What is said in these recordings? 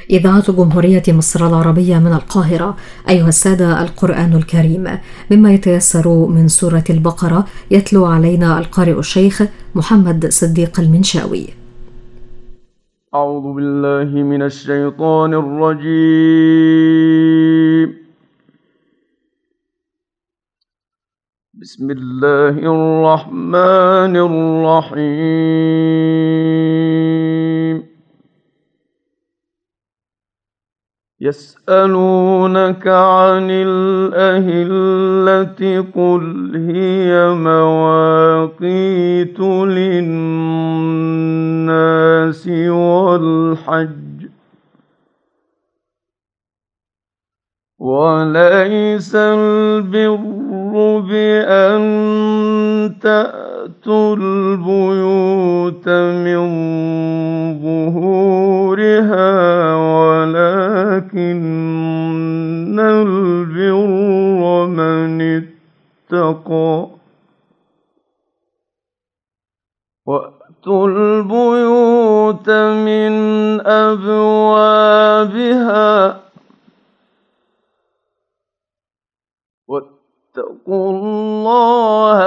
إذاعة جمهورية مصر العربية من القاهرة. أيها السادة، القرآن الكريم مما يتيسر من سورة البقرة يتلو علينا القارئ الشيخ محمد صديق المنشاوي. أعوذ بالله من الشيطان الرجيم. بسم الله الرحمن الرحيم. يسألونك عن الأهلة قل هي مواقيت للناس والحج وليس البر بأن تأتوا البيوت من ظهورها ولكن البر من اتقى وأتوا البيوت من أبوابها واتقوا الله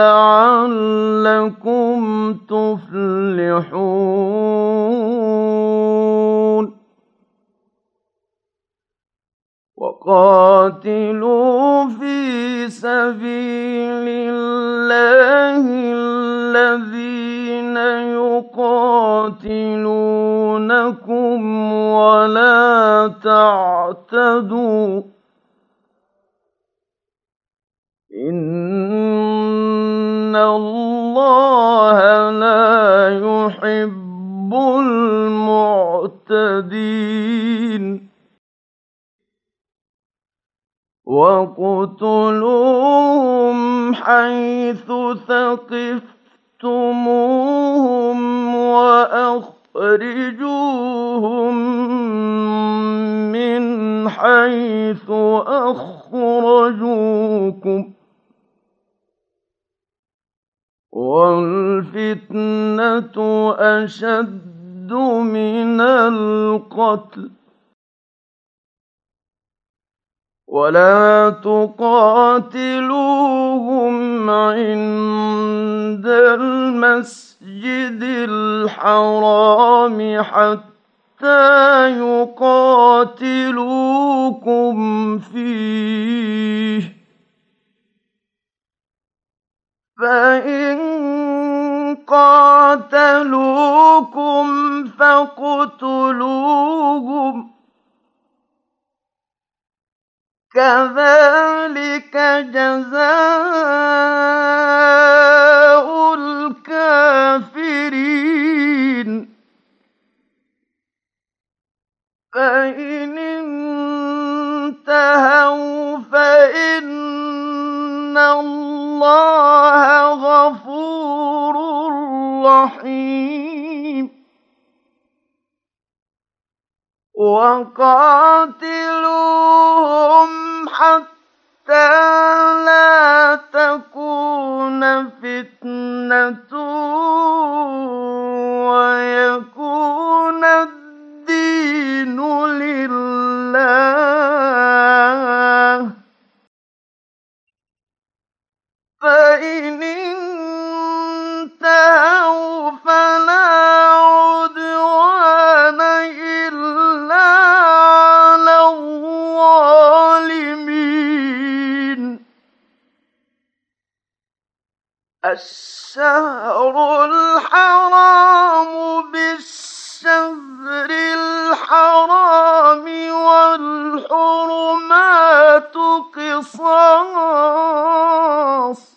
لعلكم تفلحون. وقاتلوا في سبيل الله الذين يقاتلونكم ولا تعتدوا إن الله لا يحب المعتدين. وَاقْتُلُوهُمْ حَيْثُ ثَقِفْتُمُوهُمْ وَأَخْرِجُوهُم مِّنْ حَيْثُ أَخْرَجُوكُمْ ۚ وَالْفِتْنَةُ أَشَدُّ مِنَ الْقَتْلِ ۗ وَلَا تُقَاتِلُوهُمْ عِندَ الْمَسْجِدِ الْحَرَامِ حَتَّىٰ يُقَاتِلُوكُمْ فِيهِ ۖ فَإِن قَاتَلُوكُمْ فَاقْتُلُوهُمْ ۗ كَذَٰلِكَ جَزَاءُ الْكَافِرِينَ. فَإِنِ انتَهَوْا فَإِنَّ اللَّهَ غَفُورٌ رَّحِيمٌ. وَقَاتِلُوهُمْ حَتَّىٰ لَا تَكُونَ فِتْنَةٌ وَيَكُونَ الدِّينُ لِلَّهِ ۖ فَإِنِ انتَهَوْا فَلَا عُدْوَانَ إِلَّا عَلَى الظَّالِمِينَ. الشَّهْرُ الْحَرَامُ بِالشَّهْرِ الْحَرَامِ وَالْحُرُمَاتُ قِصَاصٌ ۚ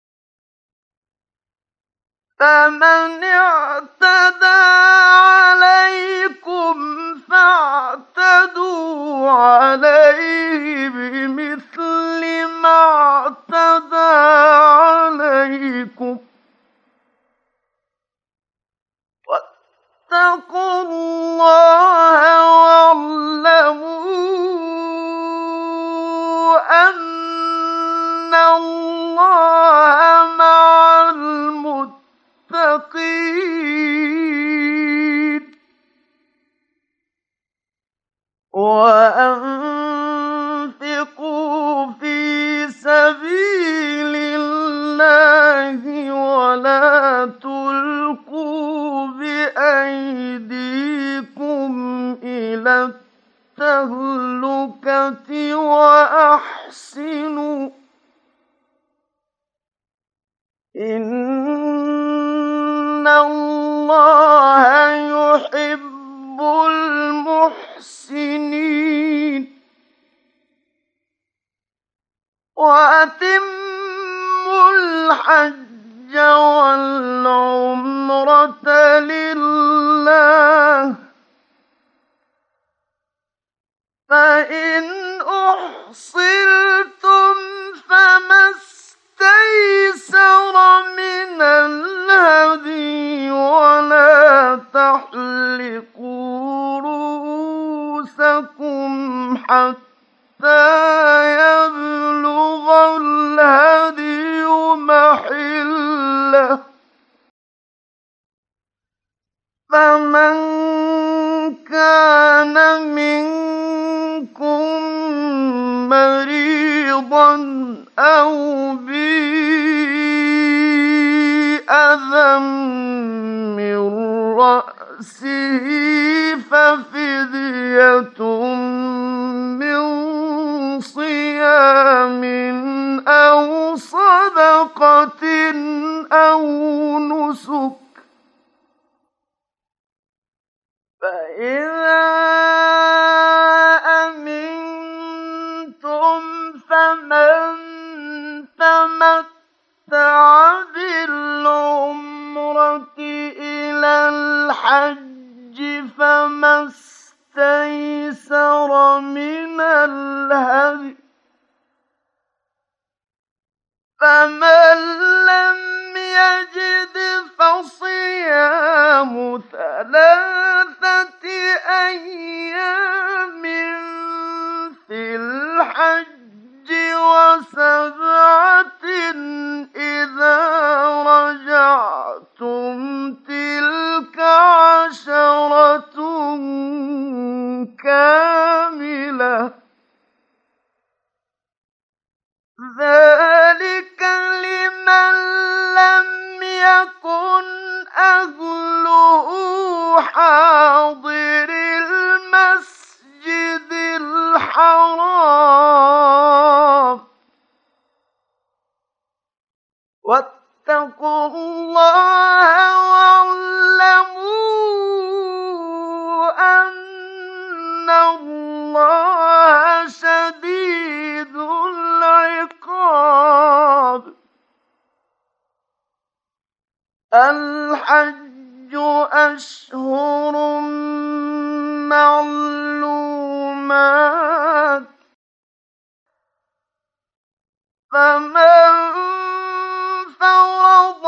فَمَنِ اعْتَدَىٰ عَلَيْكُمْ فَاعْتَدُوا عَلَيْهِ بِمِثْلِ مَا اعْتَدَىٰ عَلَيْكُمْ ۚ وَاتَّقُوا اللَّهَ وَاعْلَمُوا أَنَّ اللَّهَ وأنفقوا في سبيل الله ولا تلقوا بأيديكم إلى التهلكة وأحسنوا إن الله يحب المحسنين وأتموا الحج والعمرة لله فإن أحصرتم فما استيسر من الهدي ولا تحلقوا رؤوسكم حتى يبلغ الهدي محله فمن كان منكم مريضا أو به أذى من رأسه ففدية من صيام أو صدقة أو نسك فإذا أمنتم فمن تمتع بالعمرة إلى الحج فما استيسر من الهدي فمن لم يجد فصيام 3 أيام في الحج و7 إذا رجعتم تلك 10 كاملة ذلك لمن لم يكن أهله حاضر المسجد الحرام واتقوا الله واعلموا أن الله شديد العقاب الحج أشهر معلومات فمن فرض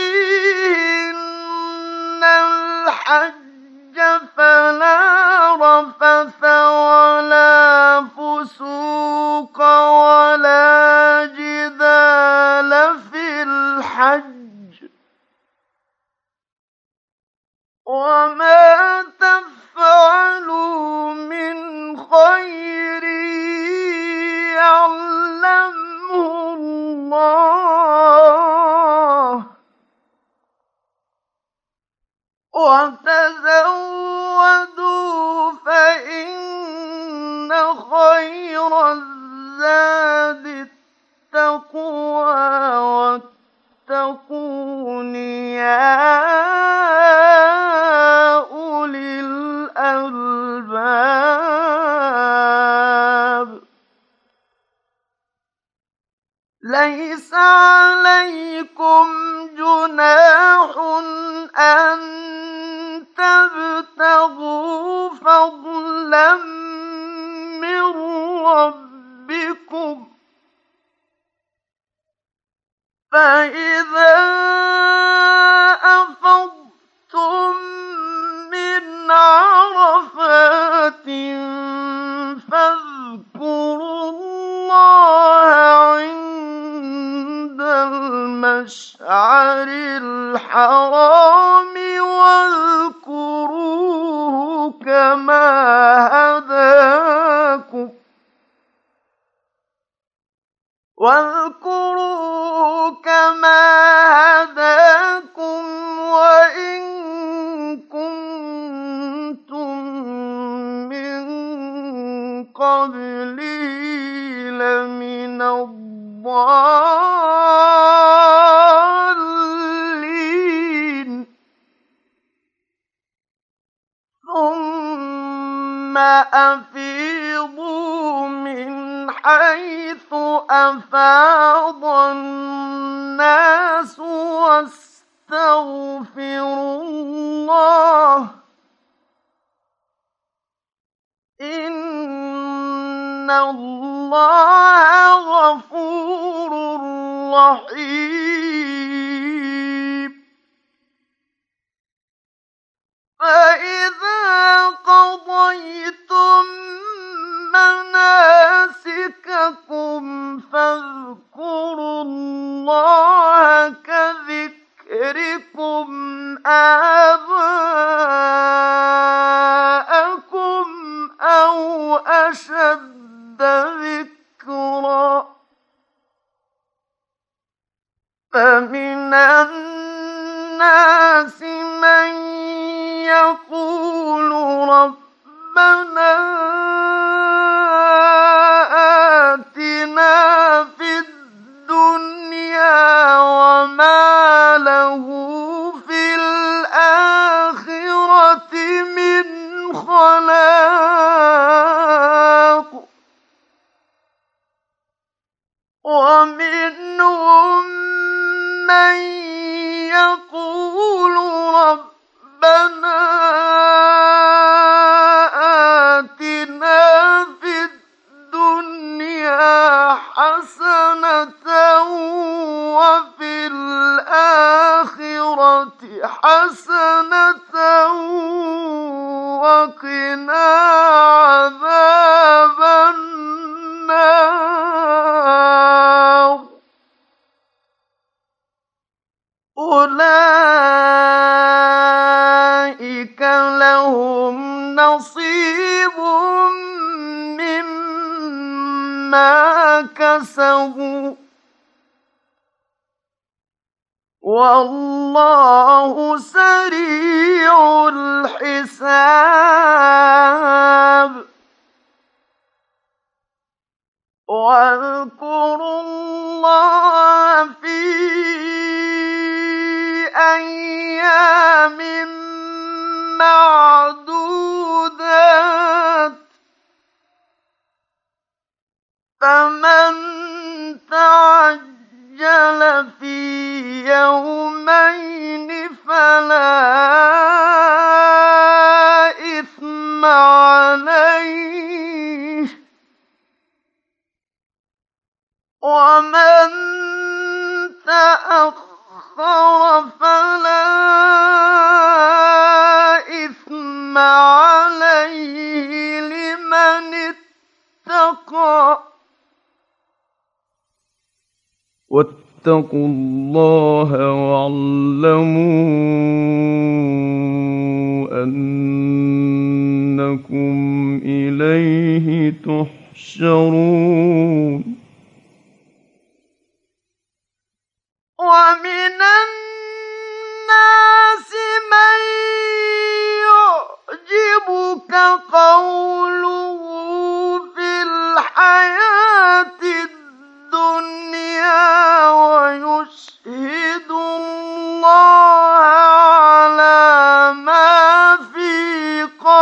فيهن الحج فلا رفث ولا فسوق ولا جدال في الحج وما تفعلوا من خير يعلمه الله وتزودوا فإن خير الزاد التقوى واتقون يا أولي الألباب ليس عليكم جناح أن تبتغوا فضلا من ربكم فإذا أفضتم من عرفات فاذكروا الله عند المشعر الحرام واذكروه كما هداكم واذكروا كما هداكم وإن كنتم من قبله لمن الضالين ثم أفيضوا من حيث أفاض الناس واستغفروا الله إن الله غفور رحيم فإذا قضيتم مناسككم فاذكروا الله كذكركم آباءكم أو أشد ذكرا فمن الناس من يقول ربنا آتنا في الدنيا وما له في الآخرة من خلاق ومنهم من يقول ربنا آتنا في الدنيا حسنة وفي الآخرة حسنة وقنا عذاب النار أولئك لهم نصيب مما كسبوا والله سريع الحساب واذكروا الله في أيام معدودات فمن تعجل في يومين فلا إثم عليه ومن تأخر فلا إثم عليه لمن اتقى واتقوا الله واعلموا أنكم إليه تحشرون ومن الناس من يعجبك قوله في الحياة الدنيا ويشهد الله على ما في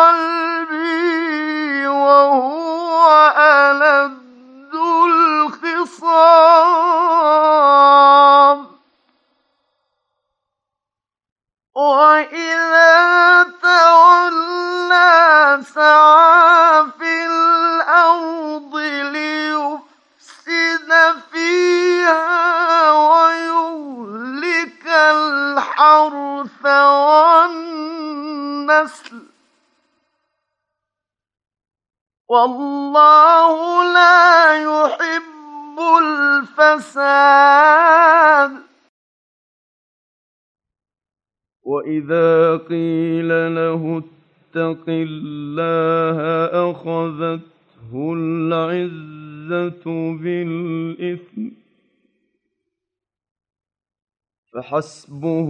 قلبه وهو ألد الخصام وإذا تولى سعى في الأرض ليفسد فيها ويهلك الحرث والنسل والله لا يحب الفساد وإذا قيل له اتق الله أخذته العزة العزة بالإثم فحسبه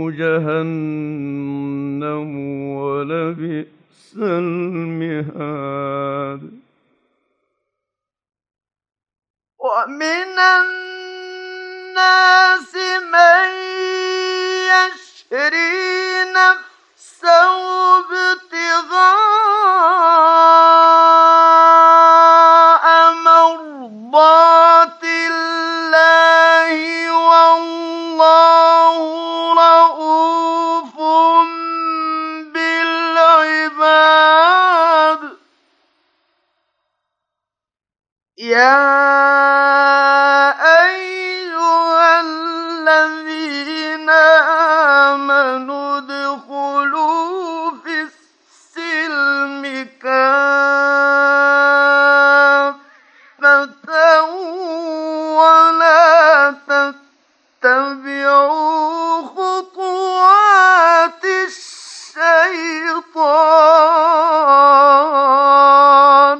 جهنم ولبئس المهاد ومن الناس من يشري نفسه ابتغاء مرضات الله والله رءوف بالعباد يا أيها الذين آمنوا ادخلوا في السلم كافة ولا تتبعوا خطوات الشيطان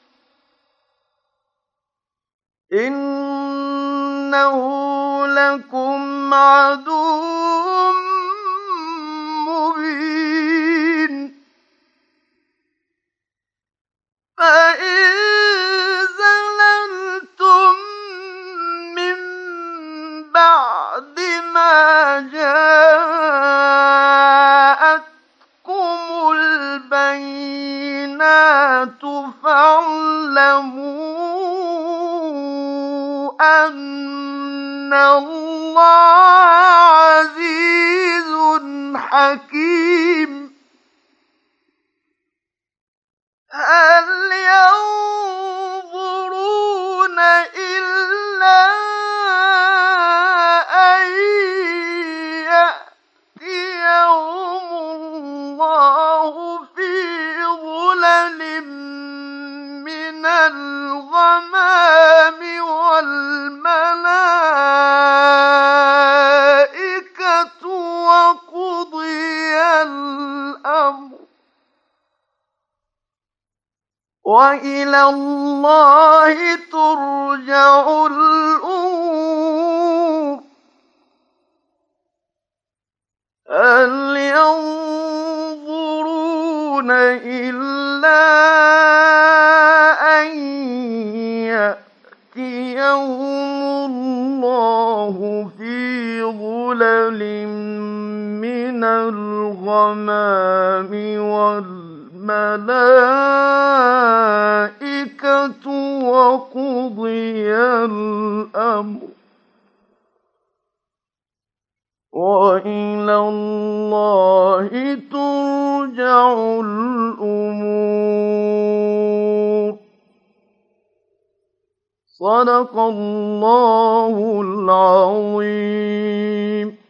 إنه لكم عدو مبين فإن زللتم من بعد ما جاءتكم البينات فاعلموا أن الله عزيز حكيم هل ينظرون إلا أن يأتيهم الله في ظلل من الغمام والملائكة وقضي الأمر وإلى الله ترجع الأمور هل ينظرون إلا أن يأتيهم الله في ظلل من الغمام والملائكة وقضي الأمر وإلى الله ترجع الأمور صدق الله العظيم